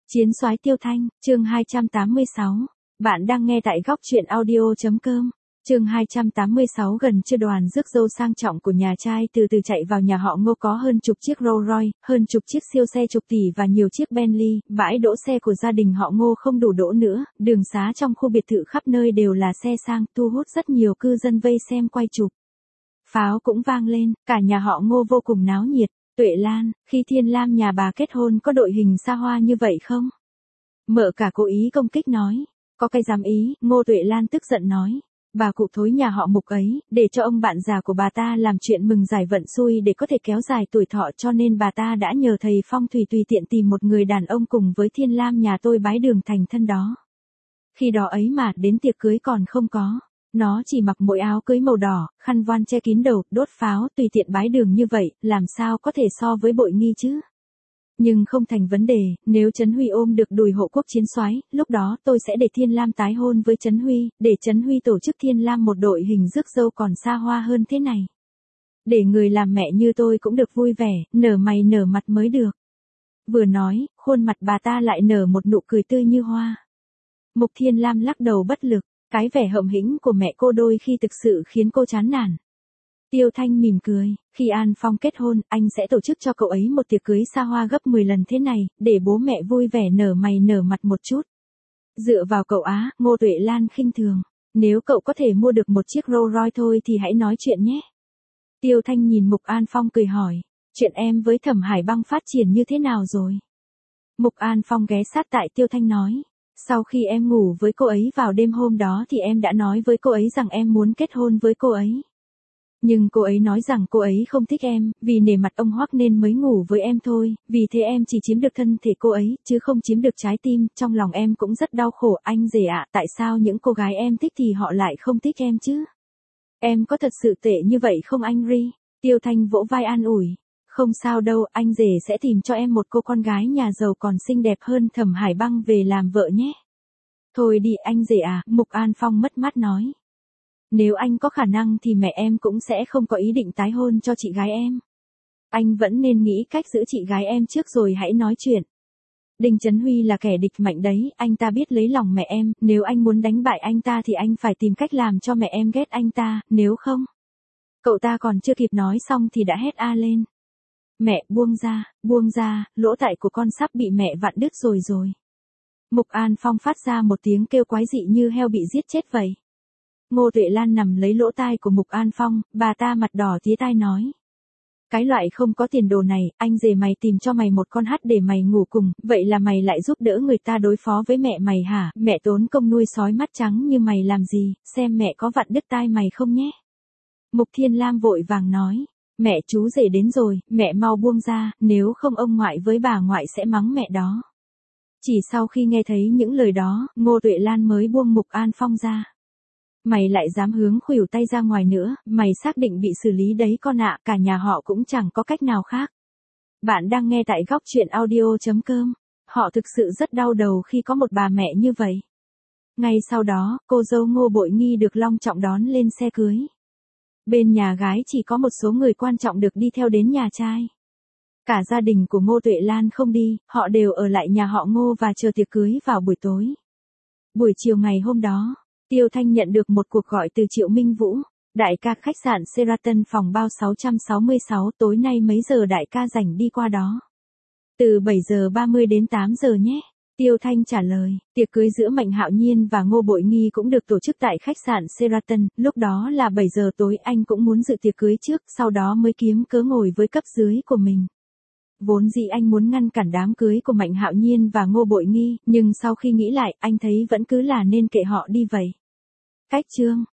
Chiến soái Tiêu Thanh, chương 286. Bạn đang nghe tại góc truyện audio.com. Chương 286. Gần trưa đoàn rước dâu sang trọng của nhà trai từ từ chạy vào nhà họ Ngô, có hơn chục chiếc Rolls Royce, hơn chục chiếc siêu xe chục tỷ và nhiều chiếc Bentley. Bãi đỗ xe của gia đình họ Ngô không đủ đỗ nữa, đường xá trong khu biệt thự khắp nơi đều là xe sang, thu hút rất nhiều cư dân vây xem quay chụp. Pháo cũng vang lên, cả nhà họ Ngô vô cùng náo nhiệt. Tuệ Lan, khi Thiên Lam nhà bà kết hôn có đội hình xa hoa như vậy không? Mợ cả cố ý công kích nói. Có cái dám ý, Ngô Tuệ Lan tức giận nói. Bà cụ thối nhà họ Mục ấy, để cho ông bạn già của bà ta làm chuyện mừng giải vận xui để có thể kéo dài tuổi thọ, cho nên bà ta đã nhờ thầy phong thủy tùy tiện tìm một người đàn ông cùng với Thiên Lam nhà tôi bái đường thành thân đó. Khi đó ấy mà đến tiệc cưới còn không có. Nó chỉ mặc mỗi áo cưới màu đỏ, khăn voan che kín đầu, đốt pháo, tùy tiện bái đường như vậy, làm sao có thể so với Bội Nghi chứ? Nhưng không thành vấn đề, nếu Trấn Huy ôm được đùi hộ quốc chiến soái, lúc đó tôi sẽ để Thiên Lam tái hôn với Trấn Huy, để Trấn Huy tổ chức Thiên Lam một đội hình rước dâu còn xa hoa hơn thế này. Để người làm mẹ như tôi cũng được vui vẻ, nở mày nở mặt mới được. Vừa nói, khuôn mặt bà ta lại nở một nụ cười tươi như hoa. Mục Thiên Lam lắc đầu bất lực. Cái vẻ hậm hĩnh của mẹ cô đôi khi thực sự khiến cô chán nản. Tiêu Thanh mỉm cười, khi An Phong kết hôn, anh sẽ tổ chức cho cậu ấy một tiệc cưới xa hoa gấp 10 lần thế này, để bố mẹ vui vẻ nở mày nở mặt một chút. Dựa vào cậu á, Ngô Tuệ Lan khinh thường. Nếu cậu có thể mua được một chiếc Rolls Royce thôi thì hãy nói chuyện nhé. Tiêu Thanh nhìn Mục An Phong cười hỏi, chuyện em với Thẩm Hải Băng phát triển như thế nào rồi? Mục An Phong ghé sát tại Tiêu Thanh nói. Sau khi em ngủ với cô ấy vào đêm hôm đó thì em đã nói với cô ấy rằng em muốn kết hôn với cô ấy. Nhưng cô ấy nói rằng cô ấy không thích em, vì nể mặt ông Hoắc nên mới ngủ với em thôi, vì thế em chỉ chiếm được thân thể cô ấy, chứ không chiếm được trái tim, trong lòng em cũng rất đau khổ. Anh rể ạ, tại sao những cô gái em thích thì họ lại không thích em chứ? Em có thật sự tệ như vậy không anh Ri? Tiêu Thanh vỗ vai an ủi. Không sao đâu, anh rể sẽ tìm cho em một cô con gái nhà giàu còn xinh đẹp hơn Thẩm Hải Băng về làm vợ nhé. Thôi đi anh rể à, Mục An Phong mất mát nói. Nếu anh có khả năng thì mẹ em cũng sẽ không có ý định tái hôn cho chị gái em. Anh vẫn nên nghĩ cách giữ chị gái em trước rồi hãy nói chuyện. Đinh Trấn Huy là kẻ địch mạnh đấy, anh ta biết lấy lòng mẹ em, nếu anh muốn đánh bại anh ta thì anh phải tìm cách làm cho mẹ em ghét anh ta, nếu không. Cậu ta còn chưa kịp nói xong thì đã hét a lên. Mẹ, buông ra, lỗ tai của con sắp bị mẹ vặn đứt rồi. Mục An Phong phát ra một tiếng kêu quái dị như heo bị giết chết vậy. Ngô Tuệ Lan nằm lấy lỗ tai của Mục An Phong, bà ta mặt đỏ tía tai nói. Cái loại không có tiền đồ này, anh rể mày tìm cho mày một con hắt để mày ngủ cùng, vậy là mày lại giúp đỡ người ta đối phó với mẹ mày hả? Mẹ tốn công nuôi sói mắt trắng như mày làm gì, xem mẹ có vặn đứt tai mày không nhé. Mục Thiên Lam vội vàng nói. Mẹ chú rể đến rồi, mẹ mau buông ra, nếu không ông ngoại với bà ngoại sẽ mắng mẹ đó. Chỉ sau khi nghe thấy những lời đó, Ngô Tuệ Lan mới buông Mục An Phong ra. Mày lại dám hướng khuỷu tay ra ngoài nữa, mày xác định bị xử lý đấy con ạ, cả nhà họ cũng chẳng có cách nào khác. Bạn đang nghe tại góc truyện audio.com. Họ thực sự rất đau đầu khi có một bà mẹ như vậy. Ngay sau đó, cô dâu Ngô Bội Nghi được long trọng đón lên xe cưới. Bên nhà gái chỉ có một số người quan trọng được đi theo đến nhà trai. Cả gia đình của Ngô Tuệ Lan không đi, họ đều ở lại nhà họ Ngô và chờ tiệc cưới vào buổi tối. Buổi chiều ngày hôm đó, Tiêu Thanh nhận được một cuộc gọi từ Triệu Minh Vũ. Đại ca, khách sạn Sheraton phòng bao 666, tối nay mấy giờ đại ca rảnh đi qua đó? Từ 7 giờ 30 đến 8 giờ nhé. Tiêu Thanh trả lời, tiệc cưới giữa Mạnh Hạo Nhiên và Ngô Bội Nghi cũng được tổ chức tại khách sạn Sheraton, lúc đó là 7 giờ tối, anh cũng muốn dự tiệc cưới trước, sau đó mới kiếm cớ ngồi với cấp dưới của mình. Vốn dĩ anh muốn ngăn cản đám cưới của Mạnh Hạo Nhiên và Ngô Bội Nghi, nhưng sau khi nghĩ lại, anh thấy vẫn cứ là nên kệ họ đi vậy. Cách chương